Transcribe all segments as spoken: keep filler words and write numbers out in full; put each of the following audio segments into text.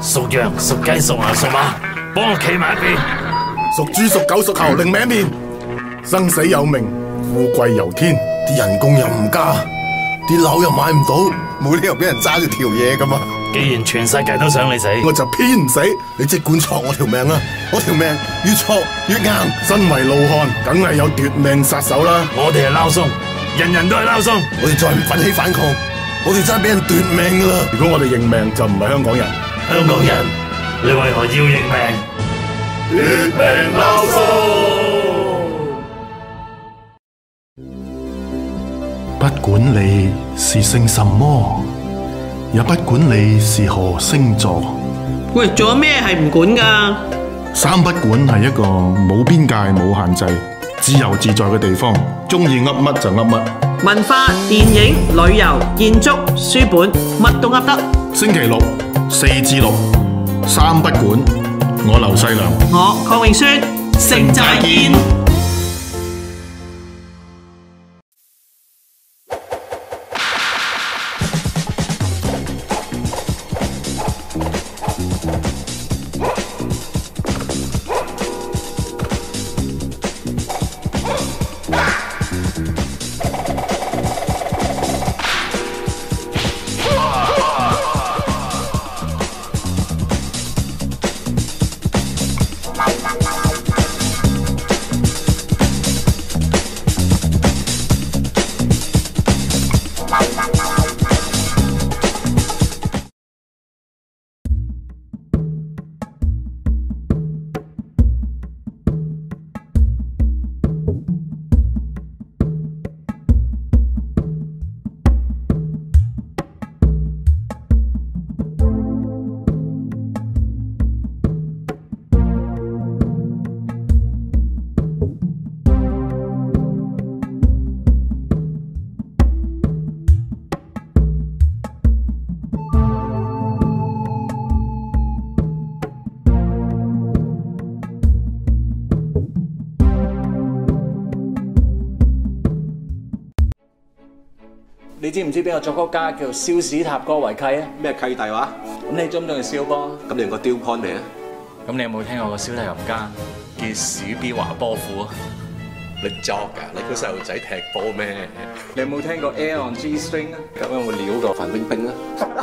屬羊、屬雞、屬牛、屬馬，幫我企埋一邊。 屬豬、屬狗、屬猴，另名一面。生死有命，富貴由天。啲人工又唔加，啲樓又買唔到，冇理由俾人揸住條嘢噶嘛。 既然全世界都想你死， 我就偏唔死。你即管戳我條命啊！我條命越戳越硬。身為老漢，梗係有奪命殺手啦。 我哋係撈鬆，人人都係撈鬆。 我哋再唔奮起反抗，我哋真係俾人奪命噶啦！如果我哋認命，就唔係香港人。 香港人，你為何要認命？ 奪命撈鬆。 不管你是姓什麼，也不管你是何星座。 喂，仲有咩係唔管噶？ 三不管係一個冇邊界、冇限制、自由自在嘅地方，中意噏乜就噏乜。 文化、電影、旅遊、建築、書本，乜都噏得。 星期六四至六，三不管。我劉細良， 我鄺永宣，成寨見。 你知唔知邊個作曲家叫蕭史塔哥維契啊？ 咩契弟話？ 咁你中唔中意蕭波？ 咁你用個雕 con 未啊？ 咁你有冇聽過個小提琴家叫史比華波夫啊？ 你作㗎？你估細路仔踢波咩？ 你有冇聽過 Air on G string 啊？咁有冇料過范冰冰啊？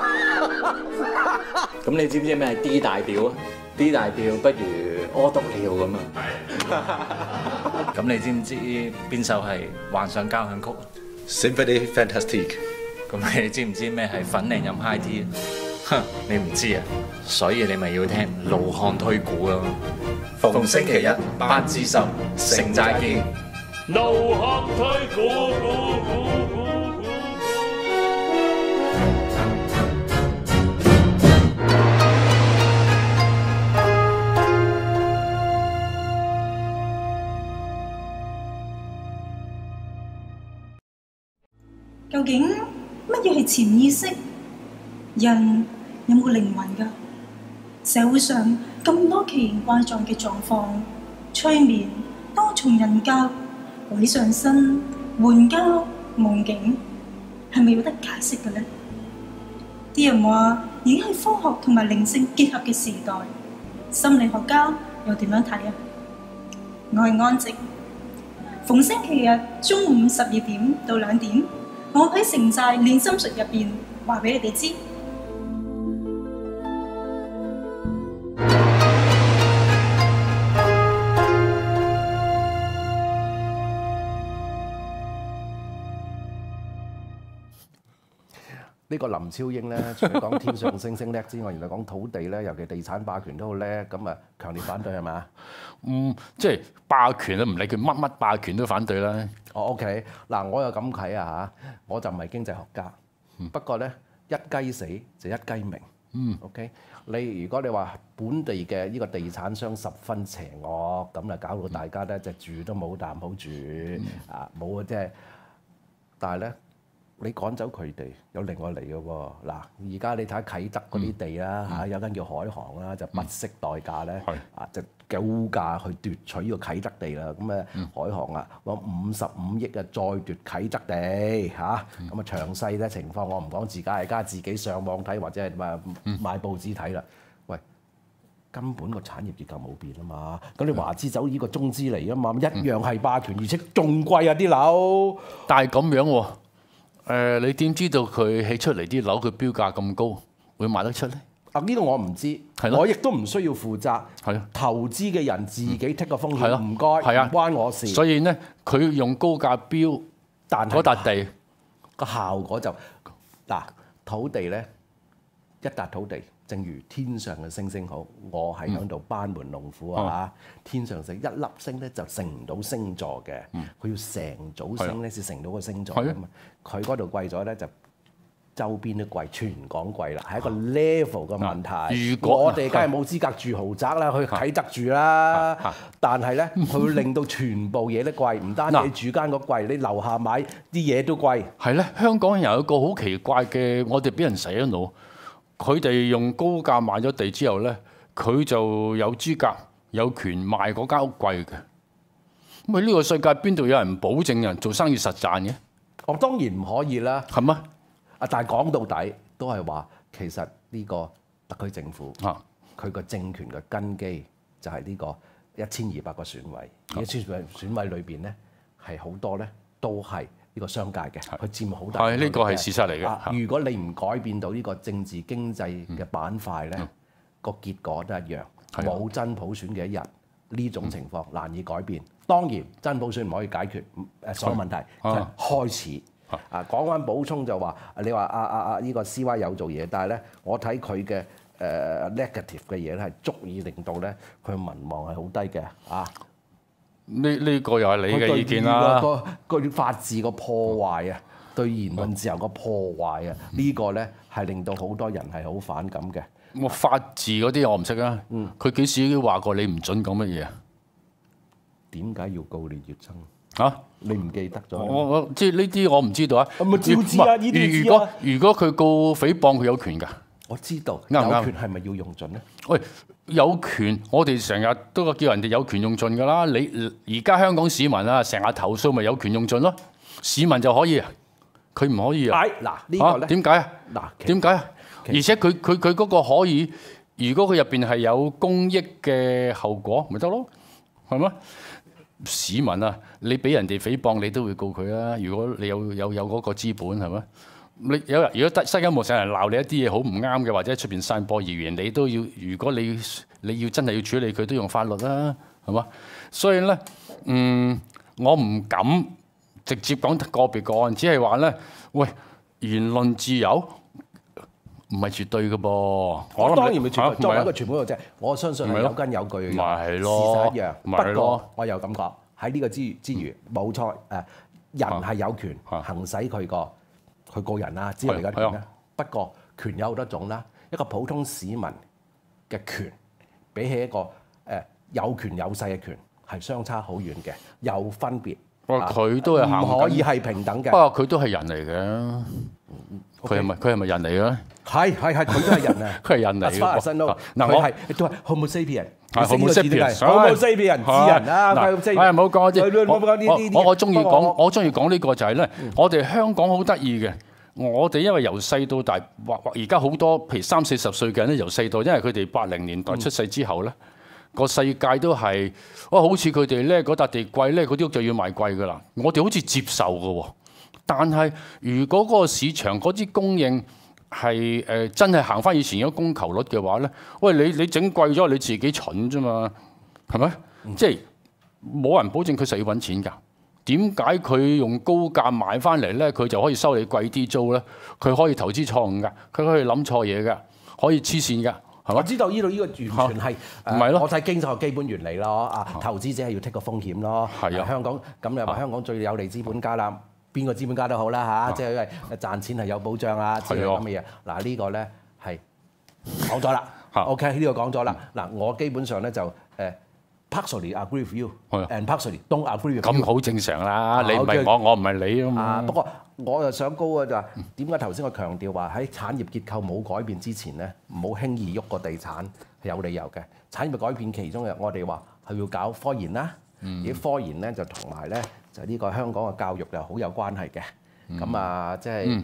咁你知唔知咩係 D 大調啊 ？D 大調不如屙督尿咁啊！咁你知唔知邊首係幻想交響曲啊？ Symphony Fantastique。 咁你知唔知咩係粉嶺飲 high tea 啊？哼，你唔知啊，所以你咪要聽老漢推估咯。逢星期一八至十，成寨見。老漢推估估估估估。 究竟乜嘢係潛意識？人有冇靈魂㗎？社會上咁多奇形怪狀嘅狀況，催眠、多重人格、鬼上身、援交、夢境，係咪有得解釋嘅呢？啲人話已經係科學同埋靈性結合嘅時代，心理學家又點樣睇啊？我係安靜，逢星期日中午十二點到兩點。我喺城寨練心術入邊話俾你哋知。 呢個林超英咧，除咗講天上星星叻之外，原來講土地咧，尤其地產霸權都好叻，咁啊強烈反對係咪？ 嗯，即係霸權啊，唔理佢乜乜霸權都反對啦。 哦 ，OK， 嗱，我又咁睇啊嚇，我就唔係經濟學家，嗯、不過咧一雞死就一雞鳴。嗯 ，OK， 你如果你話本地嘅呢個地產商十分邪惡，咁啊搞到大家咧就住都冇啖好住，嗯、啊冇啊即係，但係咧。你趕走佢哋，有另外嚟嘅喎。嗱，而家你睇下啟德嗰啲地啦嚇，嗯、有間叫海航啦，就不惜代價咧，嗯、啊就高價去奪取呢個啟德地啦。咁誒、嗯、海航啊，攞五十五億啊，再奪啟德地嚇。咁啊、嗯、詳細咧情況我唔講，自家係家自己上網睇或者係買買報紙睇啦。 喂，根本個產業結構冇變啊嘛。咁你華資走呢個中資嚟啊嘛，一樣係霸權，而且仲貴啊啲樓。 但係咁樣喎，誒你點知道佢起出嚟啲樓佢標價咁高，會賣得出咧？ 啊！呢個我唔知，我亦都唔需要負責。係啊，投資嘅人自己剔個風險，唔該，唔關我事。 所以咧，佢用高價標，但係嗰笪地個效果就嗱，土地咧一笪土地，正如天上嘅星星好，我係喺度班門弄斧啊！天上星一粒星咧就成唔到星座嘅，佢要成組星咧先成到個星座㗎嘛。佢嗰度貴咗咧就。周邊都貴，全港貴啦，係一個 level 嘅問題。如果我哋梗係冇資格住豪宅啦，去啟德住啦。但係咧，佢會令到全部嘢都貴，唔單止你住間個貴，你樓下買啲嘢都貴。 係咧，香港人有一個好奇怪嘅，我哋俾人洗咗腦。佢哋用高價買咗地之後咧，佢就有資格、有權賣嗰間屋貴嘅。咁啊，呢個世界邊度有人保證人做生意實賺嘅？ 我當然唔可以啦。 係咩？ 但係講到底都係話，其實呢個特區政府佢個、啊、政權嘅根基就係呢個一千二百個選委，而一千二百選委裏邊咧係好多咧都係呢個商界嘅，佢佔好大。係呢個係事實嚟嘅。如果你唔改變到呢個政治經濟嘅板塊咧，個、嗯、結果都一樣，冇真普選嘅一日，呢種情況難以改變。當然真普選唔可以解決誒所有問題，就係開始。啊，講翻補充就話，你話啊啊啊呢個 C Y 有做嘢，但係咧，我睇佢嘅誒 negative 嘅嘢咧，係足以令到咧佢民望係好低嘅啊！ 呢呢個又係你嘅意見啦。 個個法治個破壞啊，對言論自由個破壞啊，呢個咧係令到好多人係好反感嘅。 我法治嗰啲我唔識啊。嗯。佢幾時話過你唔準講乜嘢啊？ 點解要告你越生？ 嚇、啊！ 你唔記得咗？ 我我即係呢啲我唔知道啊。 咪照知啊！呢啲如果如果佢告誹謗，佢有權㗎。 我知道。 啱唔啱？ 有權係咪要用盡咧？ 喂，有權，我哋成日都叫人哋有權用盡㗎啦。你而家香港市民啊，成日投訴咪有權用盡咯？市民就可以，佢唔可以啊？ 嗱，呢個咧點解啊？嗱，點解啊？而且佢佢佢嗰個可以，如果佢入邊係有公益嘅後果，咪得咯，係咪？市民啊，你俾人哋誹謗，你都會告佢啊！如果你有有有嗰個資本，係咪？你有如果得西九冇成人鬧你一啲嘢好唔啱嘅，或者喺出邊散播謠言，你都要。如果你你要真係要處理佢，都用法律啦，係嘛？所以咧，嗯，我唔敢直接講個別個案，只係話咧，喂，言論自由唔係絕對嘅噃。我當然唔係絕對，作為一個傳媒嘅啫，我相信係有根有據嘅。 咪係事咯， 實一樣。不過我又咁講，喺呢個之之餘，冇錯誒，人係有權行使佢個佢個人啊之類嘅權咧。不過權有好多種啦，一個普通市民嘅權，比起一個誒有權有勢嘅權，係相差好遠嘅，有分別。 不過佢都係行緊， 唔可以係平等嘅。 不過佢都係人嚟嘅。佢係咪佢係咪人嚟嘅？ 係係係，佢都係人啊！ 佢係人嚟嘅。 嗱，我係都係 Homo sapien， 係 Homo sapien，Homo sapien，智人啊！ 嗱，係唔好講啲。我我中意講，我中意講呢個就係咧，我哋香港好得意嘅。我哋因為由細到大，或或而家好多譬如三四十歲嘅人咧，由細到，因為佢哋八零年代出世之後咧，個世界都係哇，好似佢哋咧嗰笪地貴咧，嗰啲屋就要賣貴噶啦。我哋好似接受嘅喎。但係，如果嗰個市場嗰啲供應係誒、呃、真係行翻以前嗰供求率嘅話咧，喂，你你整貴咗，你自己蠢啫嘛，係咪？嗯、即係冇人保證佢實要揾錢㗎。點解佢用高價買翻嚟咧，佢就可以收你貴啲租咧？佢可以投資錯誤㗎，佢可以諗錯嘢㗎，可以黐線㗎。 我知道呢度呢個完全係唔係咯？ 我睇經濟學基本原理咯。啊，投資者係要 take 個風險咯。係啊，香港咁又話香港最有利資本家啦。邊個資本家都好啦嚇，啊、即係因為賺錢係有保障啊之類咁嘅嘢。嗱、呢個、呢個咧係講咗啦。OK 呢個講咗啦。嗱、嗯，我基本上咧就誒、uh, partially agree with you，and partially don't agree with you。 咁好正常啦，你唔係我，我唔係你啊嘛。 啊，不過我又想高嘅就係點解頭先我強調話喺產業結構冇改變之前咧，唔好輕易喐個地產係有理由嘅。產業改變其中嘅，我哋話係要搞科研啦。嗯、而科研咧就同埋咧就呢個香港嘅教育就好有關係嘅。咁、嗯、啊，即係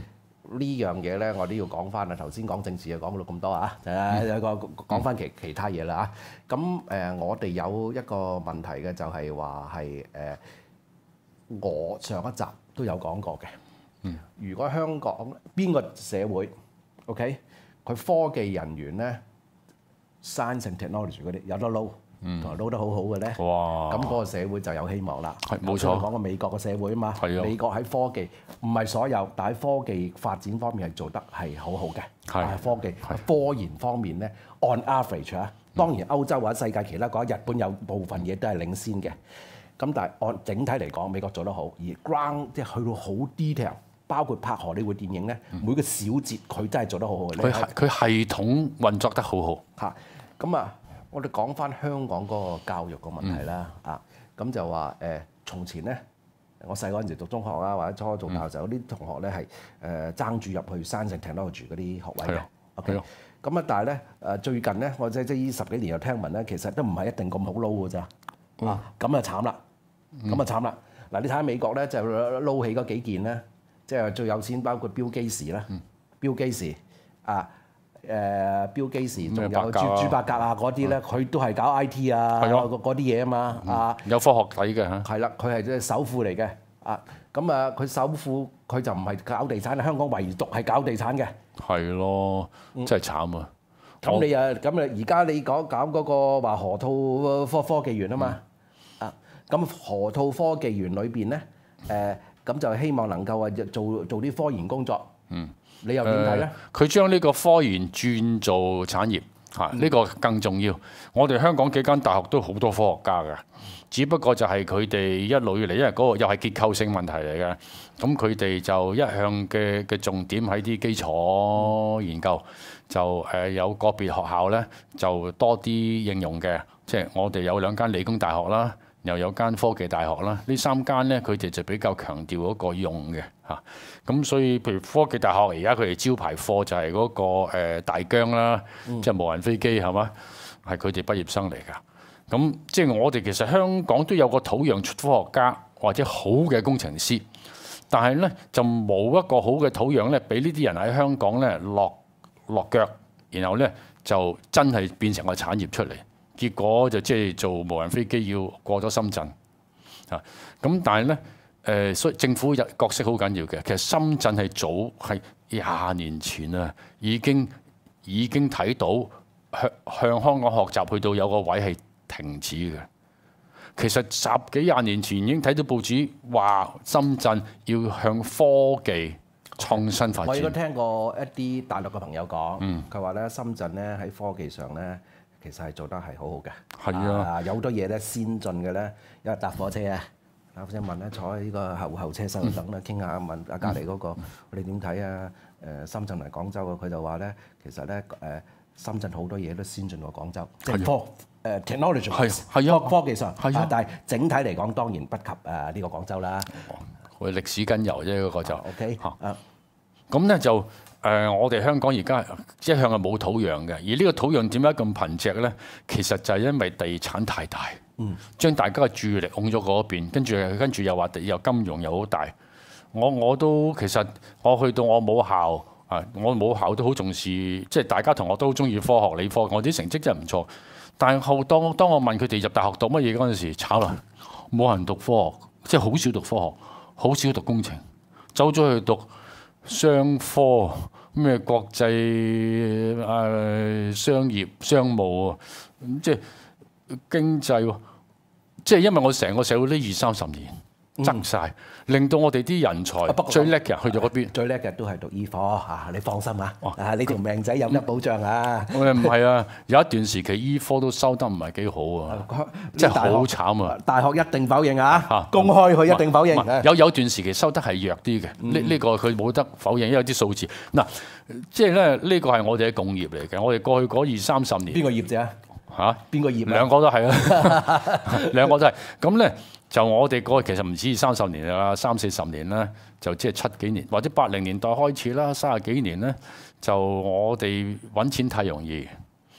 呢樣嘢咧，我都要講翻啦。頭先講政治就講到咁多啊，誒有個講翻其其他嘢啦嚇。咁誒，我哋有一個問題嘅就係話係誒，我上一集都有講過嘅。嗯，如果香港邊個社會 ，OK， 佢科技人員咧 ，science and technology 嗰啲有得撈，同埋撈得好好嘅咧，哇！咁嗰個社會就有希望啦。係冇錯。講個美國嘅社會啊嘛，美國喺科技唔係所有，但係科技發展方面係做得係好好嘅。係科技科研方面咧 ，on average 啊，當然歐洲或者世界其他國家，日本有部分嘢都係領先嘅。咁但係按整體嚟講，美國做得好，而 ground 即係去到好 detail。包括拍荷里活電影咧，每個小節佢真係做得好好嘅。 佢係佢系統運作得好好。 嚇，咁啊，我哋講翻香港嗰個教育個問題啦。嗯、啊，咁就話誒、呃，從前咧，我細嗰陣時讀中學啊，或者初做教授，有啲、嗯、同學咧係誒爭住入去 science and technology嗰啲學位嘅。OK，咁啊，但係咧誒最近咧，我即即呢十幾年又聽聞咧，其實都唔係一定咁好撈嘅咋。啊，咁啊慘啦，咁啊慘啦。嗱、嗯，你睇下美國咧，就撈起嗰幾件咧。即係最有錢，包括標基時啦，標基時啊，誒標基時，仲有朱朱伯格啊嗰啲咧，佢都係搞 I T 啊，嗰啲嘢啊嘛，啊有科學底嘅嚇。 係啦，佢係即係首富嚟嘅，啊咁啊，佢首富佢就唔係搞地產，香港唯獨係搞地產嘅。係咯，真係慘啊！ 咁你啊，咁啊，而家你講搞嗰個話河套科科技園啊嘛，啊咁河套科技園裏邊咧，誒。咁就希望能夠啊做做啲科研工作。嗯，你又點睇咧？ 佢將呢個科研轉做產業嚇，呢、嗯、個更重要。我哋香港幾間大學都好多科學家㗎，只不過就係佢哋一路以嚟，因為嗰個又係結構性問題嚟嘅。咁佢哋就一向嘅嘅重點喺啲基礎研究，就誒有個別學校咧就多啲應用嘅，即係我哋有兩間理工大學啦。又有間科技大學啦，呢三間咧佢哋就比較強調嗰個用嘅嚇，咁所以譬如科技大學而家佢哋招牌課就係嗰個誒大疆啦，嗯、即係無人飛機係嘛，係佢哋畢業生嚟㗎。咁即係我哋其實香港都有個土壤出科學家或者好嘅工程師，但係咧就冇一個好嘅土壤咧，俾呢啲人喺香港咧落落腳，然後咧就真係變成個產業出嚟。結果就即係做無人飛機要過咗深圳啊！咁但係咧誒，所以政府有角色好緊要嘅。其實深圳係早係廿年前啊，已經已經睇到向向香港學習，去到有個位係停止嘅。其實十幾廿年前已經睇到報紙話深圳要向科技創新發展。 我亦都聽過一啲大陸嘅朋友講，佢話咧深圳咧喺科技上咧。其實係做得係好好嘅，係啊，有好多嘢咧先進嘅咧，因為搭火車啊，搭火車問咧坐喺呢個後後車室度等啦，傾下問啊隔離嗰個你點睇啊？誒深圳嚟廣州啊，佢就話咧其實咧誒深圳好多嘢都先進過廣州，即係科誒 technology 係係啊科技上係啊，但係整體嚟講當然不及誒呢個廣州啦。 佢歷史根由啫，嗰個就 OK 啊， 咁咧就。誒、呃，我哋香港而家一向係冇土壤嘅，而呢個土壤點解咁貧瘠咧？其實就係因為地產太大，嗯，將大家嘅注意力拱咗嗰邊，跟住跟住又話地又金融又好大。我我都其實我去到我母校啊，我母校都好重視，即係大家同學都好中意科學理科，我啲成績真係唔錯。但係後當當我問佢哋入大學讀乜嘢嗰陣時，炒啦，冇人讀科學，即係好少讀科學，好少讀工程，走咗去讀商科咩國際誒、呃、商業商務啊，即係經濟喎，即係因為我成個社會呢二三十年爭晒，嗯、令到我哋啲人才最叻嘅人去咗嗰邊， 最叻嘅都係讀醫科嚇，你放心啊，啊你條命仔有得保障啊！ 唔係啊，有一段時期醫科都收得唔係幾好啊，即係好慘啊！ 大學一定否認啊，公開佢一定否認。 有有段時期收得係弱啲嘅，呢呢、嗯、個佢冇得否認，因為有啲數字嗱，即係咧呢個係我哋嘅共業嚟嘅，我哋過去嗰二三十年邊個業啫？嚇邊個業？ 兩個都係啊，兩個都係咁咧。就我哋過去其實唔止三十年啦，三四十年啦，就即係七幾年或者八零年代開始啦，三十幾年咧，就我哋揾錢太容易，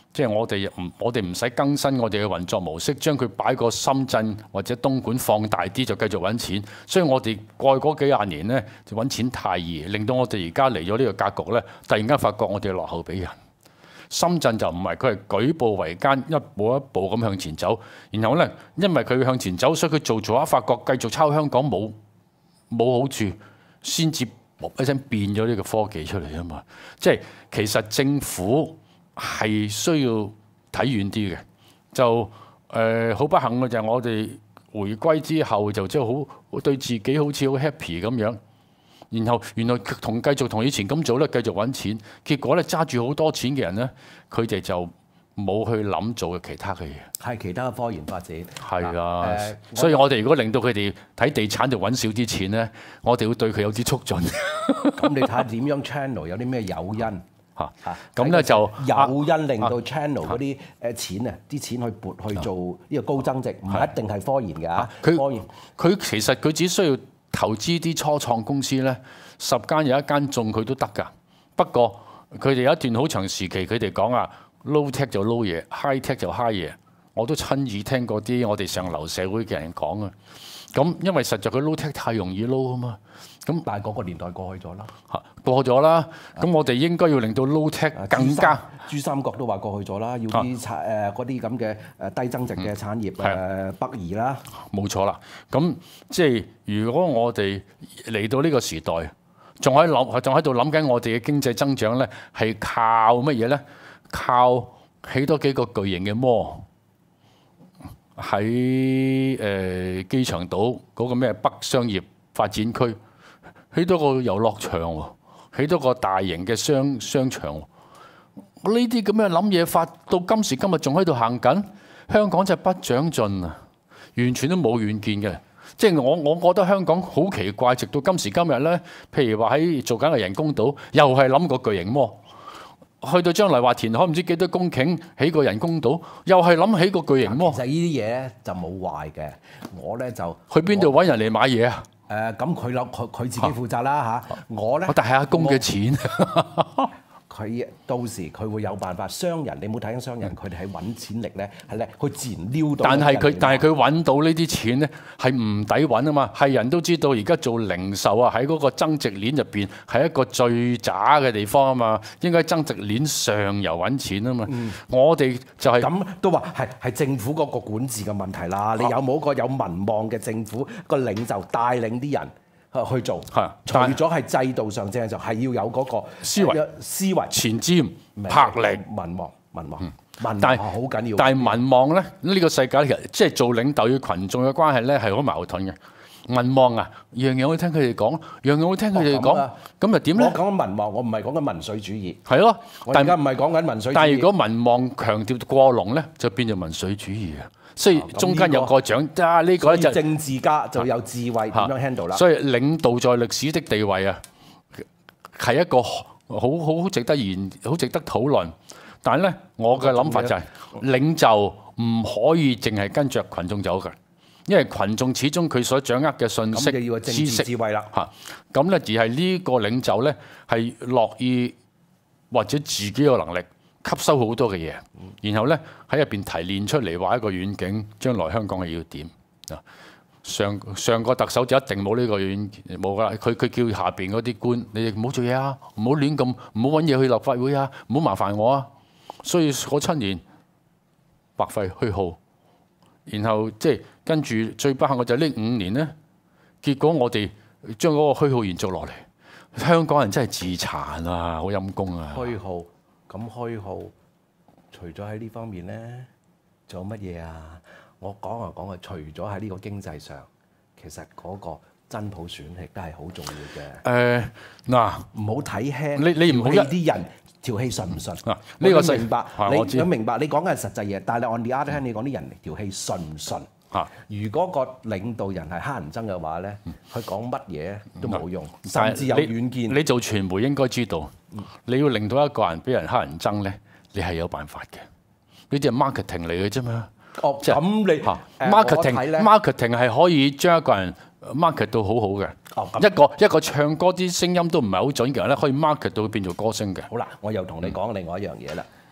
即係我哋唔我哋唔使更新我哋嘅運作模式，將佢擺個深圳或者東莞放大啲就繼續揾錢。所以我哋過去嗰幾廿年咧就揾錢太易，令到我哋而家嚟咗呢個格局咧，突然間發覺我哋落後俾人。深圳就唔係，佢係舉步維艱，一步一步咁向前走。然後咧，因為佢向前走，所以佢做做下發覺繼續抄香港冇冇好處，先至一聲變咗呢個科技出嚟啊嘛。即係其實政府係需要睇遠啲嘅，就誒好、呃、不幸嘅就係我哋回歸之後就即係好對自己好似好 happy 咁樣，然後原來同繼續同以前咁做咧，繼續揾錢，結果咧揸住好多錢嘅人咧，佢哋就冇去諗做嘅其他嘅嘢， 係其他嘅科研發展。 係啊， 呃、 所以我哋如果令到佢哋喺地產度揾少啲錢咧，我哋會對佢有啲促進。 咁你睇下點樣 channel 有啲咩誘因？ 嚇嚇，咁咧就誘因令到 channel 嗰啲誒錢啊，啲錢去撥去做呢個高增值，唔係一定係科研嘅嚇。 佢科研佢其實佢只需要投資啲初創公司咧，十間有一間中佢都得㗎。不過佢哋有一段好長時期，佢哋講啊 low tech 就 low 嘢 ，high tech 就 high 嘢。我都親耳聽過啲我哋上流社會嘅人講啊。咁因為實在佢 low tech 太容易 low 啊嘛。咁但係嗰個年代過去咗啦， 嚇過咗啦。咁我哋應該要令到 low tech 更加。 珠三角都話過去咗啦，要啲產誒嗰啲咁嘅誒低增值嘅產業誒、嗯、北移啦。 冇錯啦。咁即係如果我哋嚟到呢個時代，仲喺諗，仲喺度諗緊我哋嘅經濟增長咧，係靠乜嘢咧？靠起多幾個巨型嘅摩喺誒機場島嗰個咩北商業發展區，起多個遊樂場喎，起多個大型嘅商商場喎。呢啲咁嘅諗嘢法，到今時今日仲喺度行緊，香港就不長進啊，完全都冇遠見嘅。即係我我覺得香港好奇怪，直到今時今日咧，譬如話喺做緊個人工島，又係諗個巨型摩。去到將來話填海唔知幾多公頃起個人工島，又係諗起個巨型摩。 其實呢啲嘢咧就冇壞嘅，我咧就去邊度揾人嚟買嘢啊？ 誒咁佢諗佢佢自己負責啦嚇，我咧但係阿公嘅錢。 佢到時佢會有辦法，商人你冇睇緊商人，佢哋係揾錢力咧，係咧，佢自然撩到。 但係佢但係佢揾到呢啲錢咧，係唔抵揾啊嘛！係人都知道而家做零售啊，喺嗰個增值鏈入邊係一個最渣嘅地方啊嘛，應該增值鏈上游揾錢啊嘛。嗯、我哋就係、是、 咁都話係係政府嗰個管治嘅問題啦。你有冇一個有民望嘅政府個領袖帶領啲人？去做，除咗係制度上正就係要有嗰個思維、 思維、 前瞻、魄力、 民望、民望、 嗯、 民望好緊要。 但係民望咧，呢、這個世界其實即係做領導與群眾嘅關係咧，係好矛盾嘅。民望啊，樣樣會聽佢哋講，樣樣會聽佢哋講，咁又點咧？ 我講緊民望，我唔係講緊民粹主義。 係咯， 但而家唔係講緊民粹主義。 但係如果民望強調過濃咧，就變咗民粹主義啊。所以中間有個獎，啊呢個咧就政治家就有智慧點樣 handle 啦。 所以領導在歷史的地位啊，係一個好好值得研、好值得討論。但係咧，我嘅諗法就係、是、領袖唔可以淨係跟着群眾走嘅，因為群眾始終佢所掌握嘅信息、 就要政治智慧啦。 嚇，咁咧而係呢個領袖咧係樂意或者自己有能力。吸收好多嘅嘢，然後咧喺入邊提煉出嚟畫一個遠景，將來香港係要點啊？上上個特首就一定冇呢個遠冇噶啦，佢佢叫下邊嗰啲官，你哋唔好做嘢啊，唔好亂咁，唔好揾嘢去立法會啊，唔好麻煩我啊。所以嗰七年白費虛耗，然後即係跟住最不幸嘅就係呢五年咧，結果我哋將嗰個虛耗延續落嚟，香港人真係自殘啊，好陰功啊！ 虛耗。咁虛耗，除咗喺呢方面咧，仲有乜嘢啊？我講啊講啊，除咗喺呢個經濟上，其實嗰個真普選亦都係好重要嘅。誒嗱，唔好睇輕你你唔好一啲人條氣順唔順？呢、啊呢個明白，你你明白？你講嘅係實際嘢，但係 on the other hand，你講啲人條氣順唔順？啊！如果個領導人係黑人憎嘅話咧，佢講乜嘢都冇用，甚至有遠見。你做傳媒應該知道，你要令到一個人俾人黑人憎咧，你係有辦法嘅。呢啲係 marketing 嚟嘅啫嘛。哦，咁你 marketing marketing 係可以將一個人 market 到好好嘅。哦，一個一個唱歌啲聲音都唔係好準嘅人咧，可以 market 到變做歌星嘅。好啦，我又同你講另外一樣嘢啦。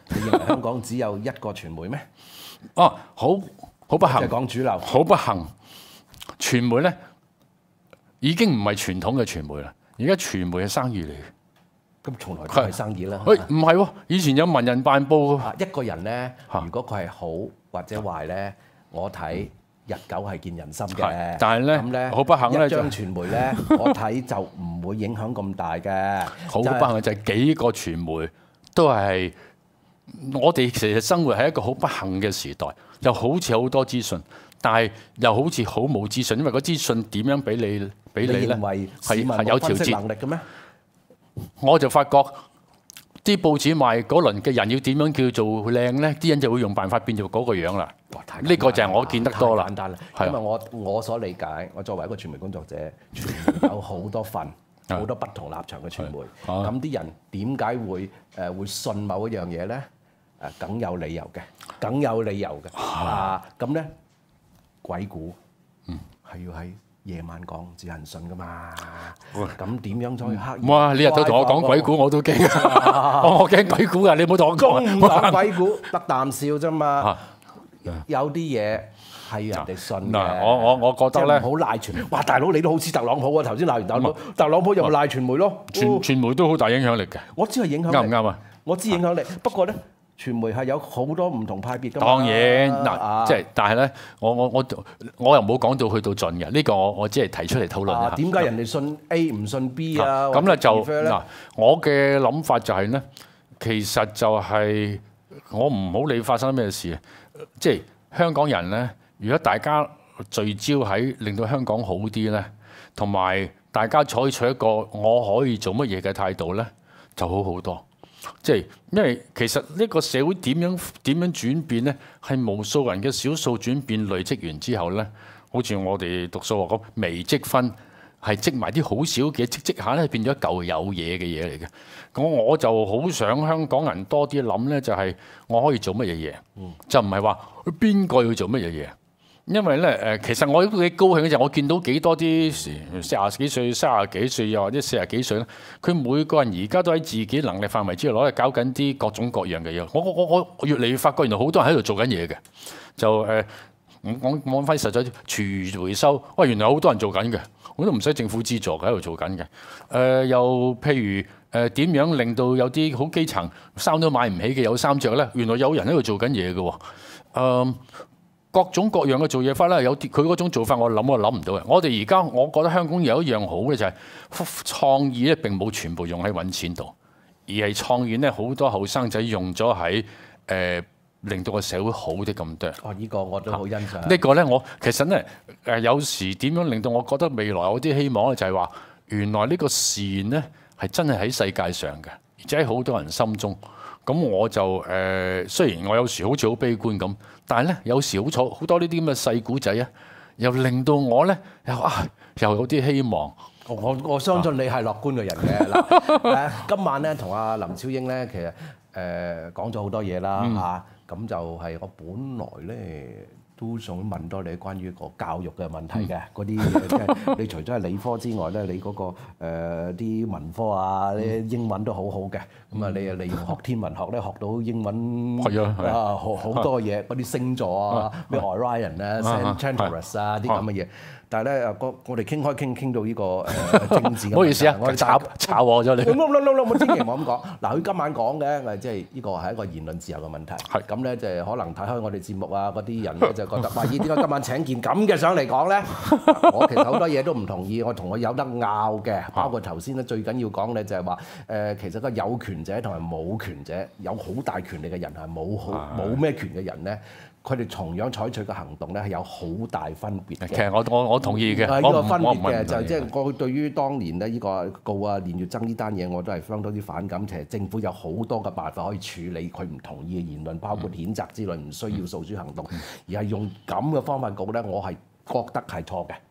你認為香港只有一個傳媒咩？ 哦，好好不幸， 即係講主流， 好不幸，傳媒咧已經唔係傳統嘅傳媒啦，而家傳媒係生意嚟嘅。 咁從來都係生意啦。 喂，唔係喎，以前有文人辦報。 一個人咧，如果佢係好或者壞咧，我睇日久係見人心嘅。 但係咧， 咁咧好不幸咧， 一張傳媒咧，我睇就唔會影響咁大嘅。 好不幸就係幾個傳媒都係我哋其實生活喺一個好不幸嘅時代，又好似好多資訊，但係又好似好冇資訊，因為個資訊點樣俾你俾你咧？係係有條節能力嘅咩？ 我就發覺啲報紙賣嗰輪嘅人要點樣叫做靚咧，啲人就會用辦法變做嗰個樣啦。呢個就係我見得多啦。 簡單啦，因為我我所理解，我作為一個傳媒工作者，傳媒有好多份。好多不同立場嘅傳媒，咁啲人點解會誒會信某一樣嘢咧？誒，梗有理由嘅，梗有理由嘅。啊，咁咧鬼故，嗯，係要喺夜晚講至人信噶嘛。咁點樣再刻意？ 哇！你日頭同我講鬼故，我都驚啊！我我驚鬼故啊！你唔好同我講。 唔講鬼故，得啖笑啫嘛。有啲嘢。係人哋信嘅。 我我我覺得咧， 唔好賴傳。哇！大佬你都好似特朗普啊！頭先鬧完特朗普，特朗普又賴傳媒咯。 傳傳媒都好大影響力嘅。 我知係影響力。 啱唔啱啊？ 我知影響力，不過咧，傳媒係有好多唔同派別㗎嘛。 當然嗱，即係但係咧，我我我我又冇講到去到盡嘅。呢個我我只係提出嚟討論一下。 點解人哋信 A 唔信 B 啊？ 咁咧就嗱，我嘅諗法就係咧，其實就係我唔好理發生咩事，即係香港人咧。如果大家聚焦喺令到香港好啲咧，同埋大家採取一個我可以做乜嘢嘅態度咧，就好好多。即係因為其實呢個社會點樣點樣轉變咧，係無數人嘅少數轉變累積完之後咧，好似我哋讀數學咁微積分係積埋啲好少嘅積積下咧，變咗一嚿有嘢嘅嘢嚟嘅。咁我就好想香港人多啲諗咧，就係我可以做乜嘢嘢，就唔係話邊個要做乜嘢嘢。因為咧誒，其實我都幾高興嘅就係我見到幾多啲四廿幾歲、三十幾歲又或者四十幾歲咧，佢每個人而家都喺自己能力範圍之內攞嚟搞緊啲各種各樣嘅嘢。我我我我越嚟越發覺，原來好多人喺度做緊嘢嘅。就誒，講講翻實在廚餘回收，喂，原來好多人做緊嘅，我都唔使政府資助嘅喺度做緊嘅。誒、呃，又譬如誒點、呃、樣令到有啲好基層衫都買唔起嘅有衫着咧，原來有人喺度做緊嘢嘅喎。呃各種各樣嘅做嘢法咧，有啲佢嗰種做法我諗我諗唔到嘅。我哋而家我覺得香港有一樣好嘅就係、是、創意咧並冇全部用喺揾錢度，而係創意咧好多後生仔用咗喺誒令到個社會好啲咁多。 哦，呢、這個我都好欣賞。 啊這個、呢個咧我其實咧誒有時點樣令到我覺得未來有啲希望咧，就係話原來呢個善咧係真係喺世界上嘅，而且喺好多人心中。咁我就誒、呃，雖然我有時好似好悲觀咁，但係咧有時好錯好多呢啲咁嘅細古仔啊，又令到我咧又啊又有啲希望。 我我相信你係樂觀嘅人嘅嗱。誒，今晚咧同阿林超英咧，其實誒講咗好多嘢啦嚇，咁、嗯、就係我本來咧都想問多你關於個教育嘅問題嘅嗰啲嘢，即係你除咗係理科之外咧，你嗰、那個啲、呃、文科啊，啲英文都好好嘅。咁啊，你啊利用學天文學咧，學到英文係啊， 啊好好多嘢，嗰啲星座啊，咩 Orion 啊、Centaurus 啊啲咁嘅嘢。但係咧，我我哋傾開傾傾到呢個誒政治嘅問題， 唔好意思啊， 我哋炒炒我咗你。 唔好唔好唔好，千祈唔好咁講。嗱，佢今晚講嘅誒，即係呢個係一個言論自由嘅問題。係咁咧，就係可能睇開我哋節目啊，嗰啲人咧就覺得，哇！咦，點解今晚請件咁嘅上嚟講咧？我其實好多嘢都唔同意，我同佢有得拗嘅。包括頭先咧，最緊要講咧就係話誒，其實個有權者同埋冇權者，有好大權力嘅人係冇好冇咩權嘅人咧。佢哋同樣採取嘅行動咧係有好大分別嘅。 其實我我我同意嘅。 呢個分別嘅就即係我對於當年咧呢個告啊連月增呢單嘢，我都係相當之反感。其實政府有好多嘅辦法可以處理佢唔同意嘅言論，包括譴責之類，唔需要訴諸行動，而係用咁嘅方法告咧，我係覺得係錯嘅。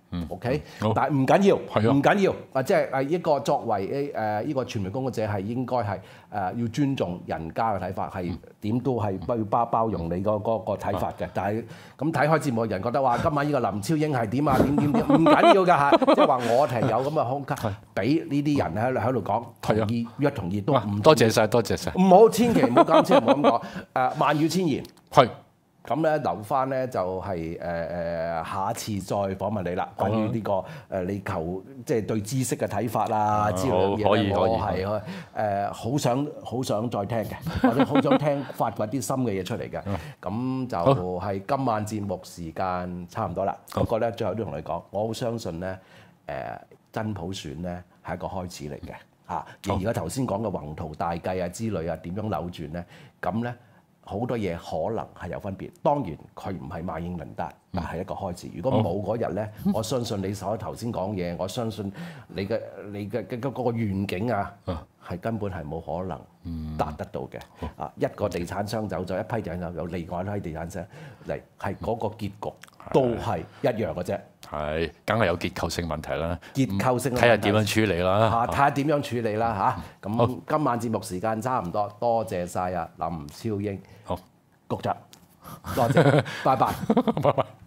OK， 好但係唔緊要， 係啊唔緊要，啊即係誒一個作為誒呢個傳媒工作者係應該係誒要尊重人家嘅睇法，係點都係包包包容你個嗰個睇法嘅。但係咁睇開節目嘅人覺得話今晚呢個林超英係點啊點點點，唔緊要㗎嚇，即係話我係有咁嘅空間俾呢啲人喺喺度講，同意一同意都唔多謝晒，多謝晒。 唔好千祈唔好咁，千祈唔好咁講。誒萬語千言係。 咁咧留翻咧就係誒誒下一次再訪問你啦，關於呢個誒你求即係對知識嘅睇法啊之類嘅嘢咧，我係誒好想好想再聽嘅，或者好想聽發掘啲新嘅嘢出嚟嘅。咁就係今晚節目時間差唔多啦。不過咧最後都同你講，我好相信咧誒真普選咧係一個開始嚟嘅嚇。而而家頭先講嘅宏圖大計啊之類啊點樣扭轉咧，咁咧。好多嘢可能係有分別，當然佢唔係萬應靈達，但係一個開始。如果冇嗰日咧，我相信你所頭先講嘢，我相信你嘅你嘅嘅嗰個願景啊，係根本係冇可能達得到嘅。啊，一個地產商走咗，一批地產商有另外一批地產商嚟，係嗰個結局都係一樣嘅啫。 係，梗係有結構性問題啦。 結構性問題睇下點樣處理啦。 嚇，睇下點樣處理啦嚇。咁今晚節目時間差唔多，多謝晒啊林超英。 好， 局長，多謝，拜拜， 拜拜。